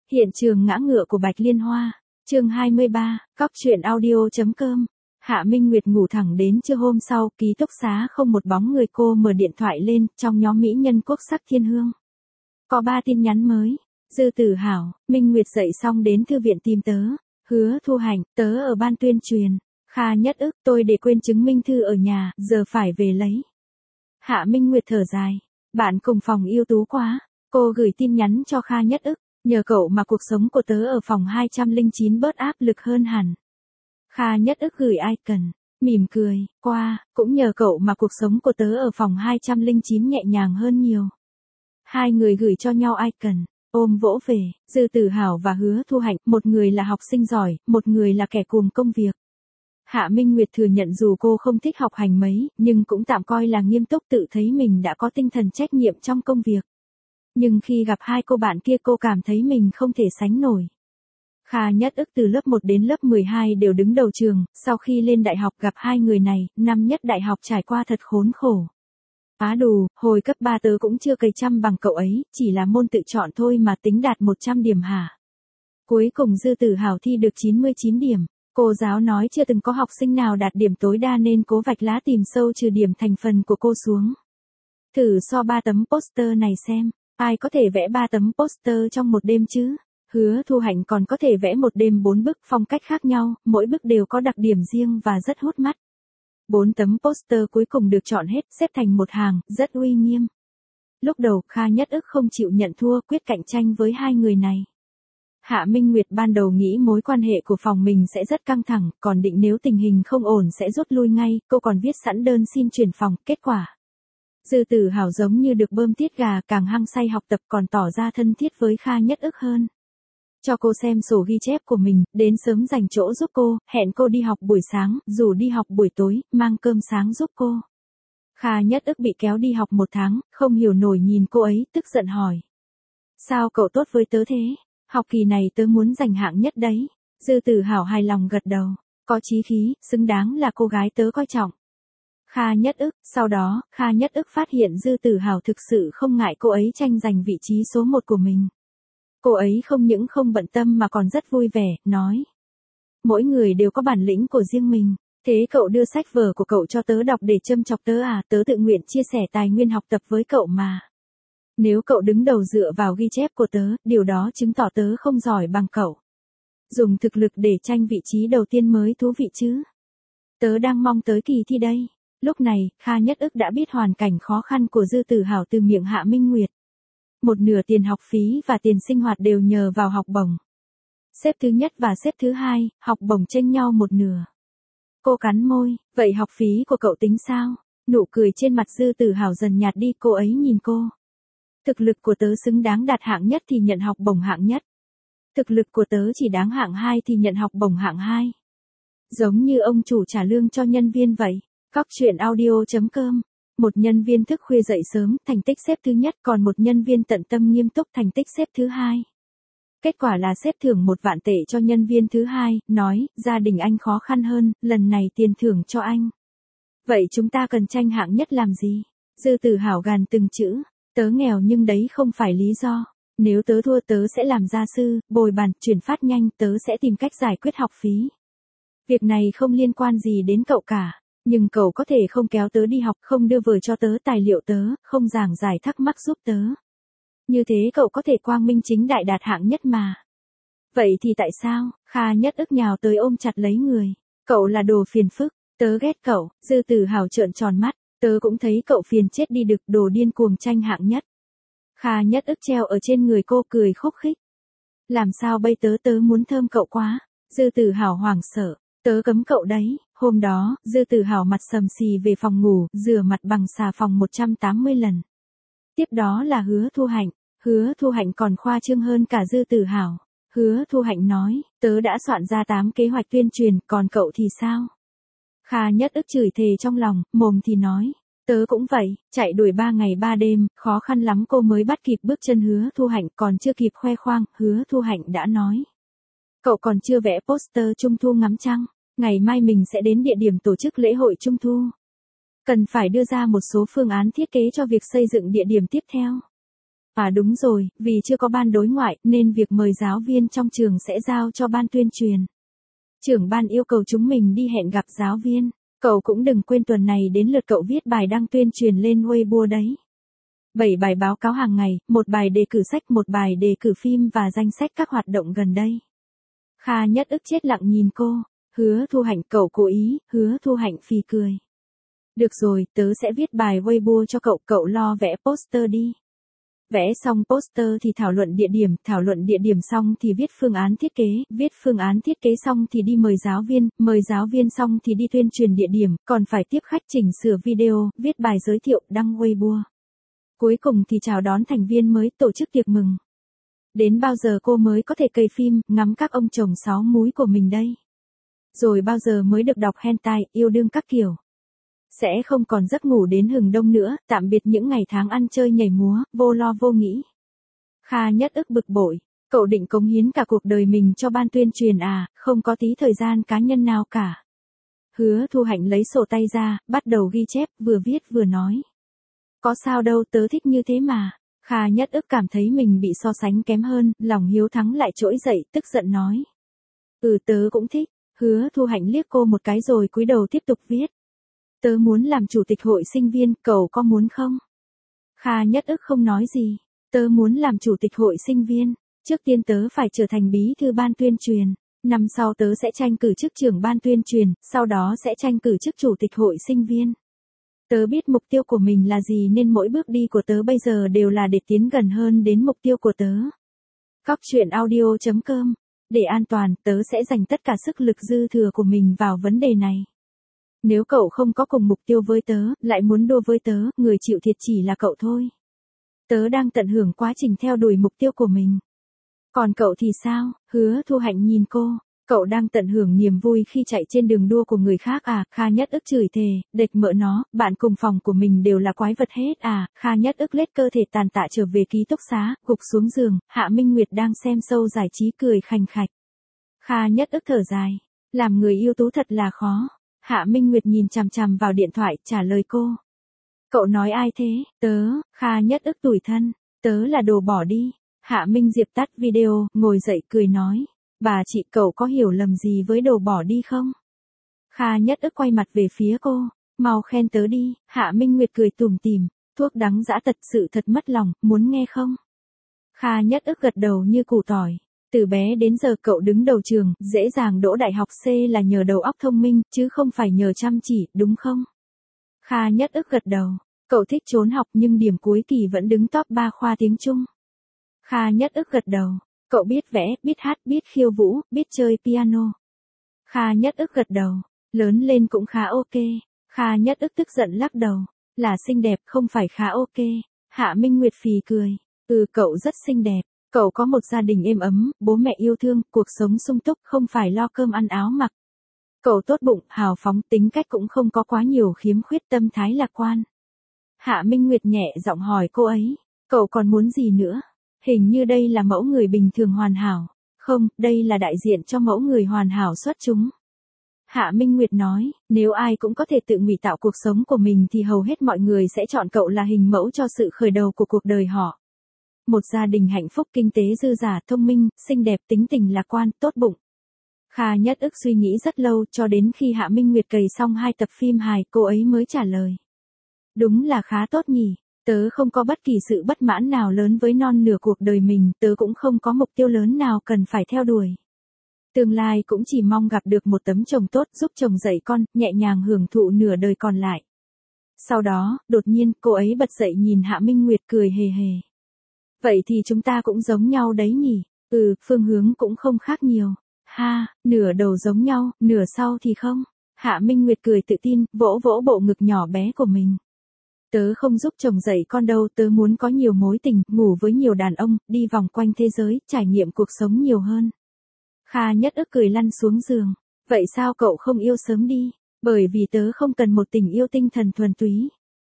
Hiện trường ngã ngựa của Bạch Liên Hoa, chương 23, cóc truyện audio.com. Hạ Minh Nguyệt ngủ thẳng đến trưa hôm sau, ký túc xá không một bóng người, cô mở điện thoại lên, trong nhóm mỹ nhân quốc sắc thiên hương. Có 3 tin nhắn mới. Dư Tử Hảo, Minh Nguyệt dậy xong đến thư viện tìm tớ. Hứa Thu Hành, tớ ở ban tuyên truyền. Kha Nhất Ức, tôi để quên chứng minh thư ở nhà, giờ phải về lấy. Hạ Minh Nguyệt thở dài. Bạn cùng phòng ưu tú quá. Cô gửi tin nhắn cho Kha Nhất Ức. Nhờ cậu mà cuộc sống của tớ ở phòng 209 bớt áp lực hơn hẳn. Kha Nhất Ức gửi icon, mỉm cười, qua, cũng nhờ cậu mà cuộc sống của tớ ở phòng 209 nhẹ nhàng hơn nhiều. Hai người gửi cho nhau icon, ôm vỗ về, Dư Tử Hảo và Hứa Thu Hạnh, một người là học sinh giỏi, một người là kẻ cuồng công việc. Hạ Minh Nguyệt thừa nhận dù cô không thích học hành mấy, nhưng cũng tạm coi là nghiêm túc, tự thấy mình đã có tinh thần trách nhiệm trong công việc. Nhưng khi gặp hai cô bạn kia cô cảm thấy mình không thể sánh nổi. Kha Nhất Ức từ lớp 1 đến lớp 12 đều đứng đầu trường, sau khi lên đại học gặp hai người này, năm nhất đại học trải qua thật khốn khổ. Á đù, hồi cấp 3 tớ cũng chưa cày chăm bằng cậu ấy, chỉ là môn tự chọn thôi mà tính đạt 100 điểm hả? Cuối cùng Dư Tử Hảo thi được 99 điểm. Cô giáo nói chưa từng có học sinh nào đạt điểm tối đa nên cố vạch lá tìm sâu trừ điểm thành phần của cô xuống. Thử so 3 tấm poster này xem. Ai có thể vẽ 3 tấm poster trong một đêm chứ? Hứa Thu Hạnh còn có thể vẽ một đêm 4 bức phong cách khác nhau, mỗi bức đều có đặc điểm riêng và rất hút mắt. 4 tấm poster cuối cùng được chọn hết, xếp thành một hàng, rất uy nghiêm. Lúc đầu Kha Nhất Ức không chịu nhận thua, quyết cạnh tranh với hai người này. Hạ Minh Nguyệt ban đầu nghĩ mối quan hệ của phòng mình sẽ rất căng thẳng, còn định nếu tình hình không ổn sẽ rút lui ngay, cô còn viết sẵn đơn xin chuyển phòng, kết quả. Dư Tử Hảo giống như được bơm tiết gà, càng hăng say học tập còn tỏ ra thân thiết với Kha Nhất Ức hơn. Cho cô xem sổ ghi chép của mình, đến sớm dành chỗ giúp cô, hẹn cô đi học buổi sáng, rủ đi học buổi tối, mang cơm sáng giúp cô. Kha Nhất Ức bị kéo đi học 1 tháng, không hiểu nổi nhìn cô ấy, tức giận hỏi. Sao cậu tốt với tớ thế? Học kỳ này tớ muốn giành hạng nhất đấy. Dư Tử Hảo hài lòng gật đầu, có chí khí, xứng đáng là cô gái tớ coi trọng. Kha Nhất Ức, sau đó, Kha Nhất Ức phát hiện Dư Tử Hảo thực sự không ngại cô ấy tranh giành vị trí số 1 của mình. Cô ấy không những không bận tâm mà còn rất vui vẻ, nói. Mỗi người đều có bản lĩnh của riêng mình, thế cậu đưa sách vở của cậu cho tớ đọc để châm chọc tớ à, tớ tự nguyện chia sẻ tài nguyên học tập với cậu mà. Nếu cậu đứng đầu dựa vào ghi chép của tớ, điều đó chứng tỏ tớ không giỏi bằng cậu. Dùng thực lực để tranh vị trí đầu tiên mới thú vị chứ. Tớ đang mong tới kỳ thi đây. Lúc này, Kha Nhất Ức đã biết hoàn cảnh khó khăn của Dư Tử Hảo từ miệng Hạ Minh Nguyệt. Một nửa tiền học phí và tiền sinh hoạt đều nhờ vào học bổng. Xếp thứ nhất và xếp thứ hai, học bổng chênh nhau một nửa. Cô cắn môi, vậy học phí của cậu tính sao? Nụ cười trên mặt Dư Tử Hảo dần nhạt đi, cô ấy nhìn cô. Thực lực của tớ xứng đáng đạt hạng nhất thì nhận học bổng hạng nhất. Thực lực của tớ chỉ đáng hạng 2 thì nhận học bổng hạng 2. Giống như ông chủ trả lương cho nhân viên vậy. Cóc truyện audio.com. Một nhân viên thức khuya dậy sớm, thành tích xếp thứ nhất, còn một nhân viên tận tâm nghiêm túc, thành tích xếp thứ 2. Kết quả là xếp thưởng 1 vạn tệ cho nhân viên thứ 2, nói, gia đình anh khó khăn hơn, lần này tiền thưởng cho anh. Vậy chúng ta cần tranh hạng nhất làm gì? Dư Tử Hảo gàn từng chữ, tớ nghèo nhưng đấy không phải lý do. Nếu tớ thua tớ sẽ làm gia sư, bồi bàn, chuyển phát nhanh, tớ sẽ tìm cách giải quyết học phí. Việc này không liên quan gì đến cậu cả. Nhưng cậu có thể không kéo tớ đi học, không đưa vở cho tớ tài liệu tớ, không giảng giải thắc mắc giúp tớ. Như thế cậu có thể quang minh chính đại đạt hạng nhất mà. Vậy thì tại sao? Kha Nhất Ức nhào tới ôm chặt lấy người. Cậu là đồ phiền phức, tớ ghét cậu. Dư Tử Hảo trợn tròn mắt, tớ cũng thấy cậu phiền chết đi được, đồ điên cuồng tranh hạng nhất. Kha Nhất Ức treo ở trên người cô cười khúc khích. Làm sao bây tớ muốn thơm cậu quá. Dư Tử Hảo hoảng sợ, tớ cấm cậu đấy. Hôm đó, Dư Tử Hảo mặt sầm xì về phòng ngủ, rửa mặt bằng xà phòng 180 lần. Tiếp đó là Hứa Thu Hạnh. Hứa Thu Hạnh còn khoa trương hơn cả Dư Tử Hảo. Hứa Thu Hạnh nói, tớ đã soạn ra 8 kế hoạch tuyên truyền, còn cậu thì sao? Kha Nhất Ức chửi thề trong lòng, mồm thì nói, tớ cũng vậy, chạy đuổi 3 ngày 3 đêm, khó khăn lắm cô mới bắt kịp bước chân Hứa Thu Hạnh, còn chưa kịp khoe khoang, Hứa Thu Hạnh đã nói. Cậu còn chưa vẽ poster Trung thu ngắm trăng. Ngày mai mình sẽ đến địa điểm tổ chức lễ hội Trung thu. Cần phải đưa ra một số phương án thiết kế cho việc xây dựng địa điểm tiếp theo. À đúng rồi, vì chưa có ban đối ngoại nên việc mời giáo viên trong trường sẽ giao cho ban tuyên truyền. Trưởng ban yêu cầu chúng mình đi hẹn gặp giáo viên. Cậu cũng đừng quên tuần này đến lượt cậu viết bài đăng tuyên truyền lên Weibo đấy. 7 bài báo cáo hàng ngày, 1 bài đề cử sách, 1 bài đề cử phim và danh sách các hoạt động gần đây. Kha Nhất Ức chết lặng nhìn cô. Hứa Thu Hạnh, cậu cố ý. Hứa Thu Hạnh phì cười. Được rồi, tớ sẽ viết bài Weibo cho cậu, cậu lo vẽ poster đi. Vẽ xong poster thì thảo luận địa điểm xong thì viết phương án thiết kế xong thì đi mời giáo viên xong thì đi tuyên truyền địa điểm, còn phải tiếp khách, chỉnh sửa video, viết bài giới thiệu, đăng Weibo. Cuối cùng thì chào đón thành viên mới, tổ chức tiệc mừng. Đến bao giờ cô mới có thể cày phim, ngắm các ông chồng 6 múi của mình đây? Rồi bao giờ mới được đọc hentai, yêu đương các kiểu? Sẽ không còn giấc ngủ đến hừng đông nữa, tạm biệt những ngày tháng ăn chơi nhảy múa, vô lo vô nghĩ. Kha Nhất Ức bực bội, cậu định cống hiến cả cuộc đời mình cho ban tuyên truyền à, không có tí thời gian cá nhân nào cả. Hứa Thu Hạnh lấy sổ tay ra, bắt đầu ghi chép, vừa viết vừa nói. Có sao đâu, tớ thích như thế mà. Kha Nhất Ức cảm thấy mình bị so sánh kém hơn, lòng hiếu thắng lại trỗi dậy, tức giận nói. Tớ cũng thích. Hứa Thu Hạnh liếc cô một cái rồi cúi đầu tiếp tục viết. Tớ muốn làm chủ tịch hội sinh viên, cậu có muốn không? Kha Nhất Ức không nói gì. Tớ muốn làm chủ tịch hội sinh viên. Trước tiên tớ phải trở thành bí thư ban tuyên truyền. Năm sau tớ sẽ tranh cử chức trưởng ban tuyên truyền, sau đó sẽ tranh cử chức chủ tịch hội sinh viên. Tớ biết mục tiêu của mình là gì nên mỗi bước đi của tớ bây giờ đều là để tiến gần hơn đến mục tiêu của tớ. Cóc truyện audio.com. Để an toàn, tớ sẽ dành tất cả sức lực dư thừa của mình vào vấn đề này. Nếu cậu không có cùng mục tiêu với tớ, lại muốn đua với tớ, người chịu thiệt chỉ là cậu thôi. Tớ đang tận hưởng quá trình theo đuổi mục tiêu của mình. Còn cậu thì sao? Hứa Thu Hạnh nhìn cô. Cậu đang tận hưởng niềm vui khi chạy trên đường đua của người khác à? Kha Nhất Ức chửi thề, đệt mợ nó, bạn cùng phòng của mình đều là quái vật hết à? Kha Nhất Ức lết cơ thể tàn tạ trở về ký túc xá, gục xuống giường, Hạ Minh Nguyệt đang xem show giải trí cười khành khạch. Kha Nhất Ức thở dài, làm người ưu tú thật là khó. Hạ Minh Nguyệt nhìn chằm chằm vào điện thoại, trả lời cô. Cậu nói ai thế? Tớ. Kha Nhất Ức tủi thân. Tớ là đồ bỏ đi. Hạ Minh Diệp tắt video, ngồi dậy cười nói. Bà chị, cậu có hiểu lầm gì với đồ bỏ đi không? Kha Nhất Ức quay mặt về phía cô. Mau khen tớ đi. Hạ Minh Nguyệt cười tủm tỉm. Thuốc đắng dã thật sự thật mất lòng, muốn nghe không? Kha Nhất Ức gật đầu như củ tỏi. Từ bé đến giờ cậu đứng đầu trường, dễ dàng đỗ đại học C là nhờ đầu óc thông minh, chứ không phải nhờ chăm chỉ, đúng không? Kha Nhất Ức gật đầu. Cậu thích trốn học nhưng điểm cuối kỳ vẫn đứng top 3 khoa tiếng Trung. Kha Nhất Ức gật đầu. Cậu biết vẽ, biết hát, biết khiêu vũ, biết chơi piano. Kha Nhất Ức gật đầu. Lớn lên cũng khá ok. Kha Nhất Ức tức giận lắc đầu. Là xinh đẹp, không phải khá ok. Hạ Minh Nguyệt phì cười. Cậu rất xinh đẹp. Cậu có một gia đình êm ấm, bố mẹ yêu thương, cuộc sống sung túc, không phải lo cơm ăn áo mặc. Cậu tốt bụng, hào phóng, tính cách cũng không có quá nhiều khiếm khuyết, tâm thái lạc quan. Hạ Minh Nguyệt nhẹ giọng hỏi cô ấy. Cậu còn muốn gì nữa? Hình như đây là mẫu người bình thường hoàn hảo. Không, đây là đại diện cho mẫu người hoàn hảo xuất chúng. Hạ Minh Nguyệt nói, nếu ai cũng có thể tự ngụy tạo cuộc sống của mình thì hầu hết mọi người sẽ chọn cậu là hình mẫu cho sự khởi đầu của cuộc đời họ. Một gia đình hạnh phúc, kinh tế dư giả, thông minh, xinh đẹp, tính tình lạc quan, tốt bụng. Kha Nhất Ức suy nghĩ rất lâu cho đến khi Hạ Minh Nguyệt cày xong 2 tập phim hài, cô ấy mới trả lời. Đúng là khá tốt nhỉ. Tớ không có bất kỳ sự bất mãn nào lớn với non nửa cuộc đời mình, tớ cũng không có mục tiêu lớn nào cần phải theo đuổi. Tương lai cũng chỉ mong gặp được một tấm chồng tốt giúp chồng dạy con, nhẹ nhàng hưởng thụ nửa đời còn lại. Sau đó, đột nhiên, cô ấy bật dậy nhìn Hạ Minh Nguyệt cười hề hề. Vậy thì chúng ta cũng giống nhau đấy nhỉ? Phương hướng cũng không khác nhiều. Ha, nửa đầu giống nhau, nửa sau thì không. Hạ Minh Nguyệt cười tự tin, vỗ vỗ bộ ngực nhỏ bé của mình. Tớ không giúp chồng dạy con đâu, tớ muốn có nhiều mối tình, ngủ với nhiều đàn ông, đi vòng quanh thế giới, trải nghiệm cuộc sống nhiều hơn. Kha Nhất Ức cười lăn xuống giường. Vậy sao cậu không yêu sớm đi? Bởi vì tớ không cần một tình yêu tinh thần thuần túy.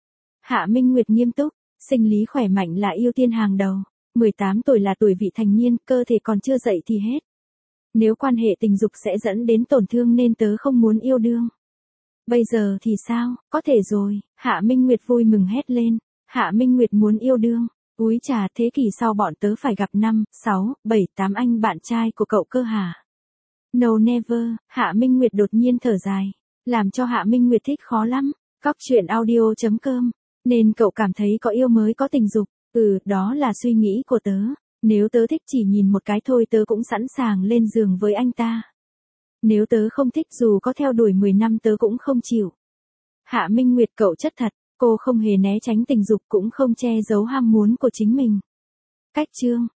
Hạ Minh Nguyệt nghiêm túc, sinh lý khỏe mạnh là ưu tiên hàng đầu. 18 tuổi là tuổi vị thành niên, cơ thể còn chưa dậy thì hết. Nếu quan hệ tình dục sẽ dẫn đến tổn thương nên tớ không muốn yêu đương. Bây giờ thì sao? Có thể rồi. Hạ Minh Nguyệt vui mừng hét lên. Hạ Minh Nguyệt muốn yêu đương. Úi chà, thế kỷ sau bọn tớ phải gặp 5, 6, 7, 8 anh bạn trai của cậu cơ hả? No never, Hạ Minh Nguyệt đột nhiên thở dài. Làm cho Hạ Minh Nguyệt thích khó lắm. Cóc truyện audio.com. Nên cậu cảm thấy có yêu mới có tình dục. Đó là suy nghĩ của tớ. Nếu tớ thích chỉ nhìn một cái thôi tớ cũng sẵn sàng lên giường với anh ta. Nếu tớ không thích dù có theo đuổi 10 năm tớ cũng không chịu. Hạ Minh Nguyệt cậu chất thật. Cô không hề né tránh tình dục cũng không che giấu ham muốn của chính mình. Cách chương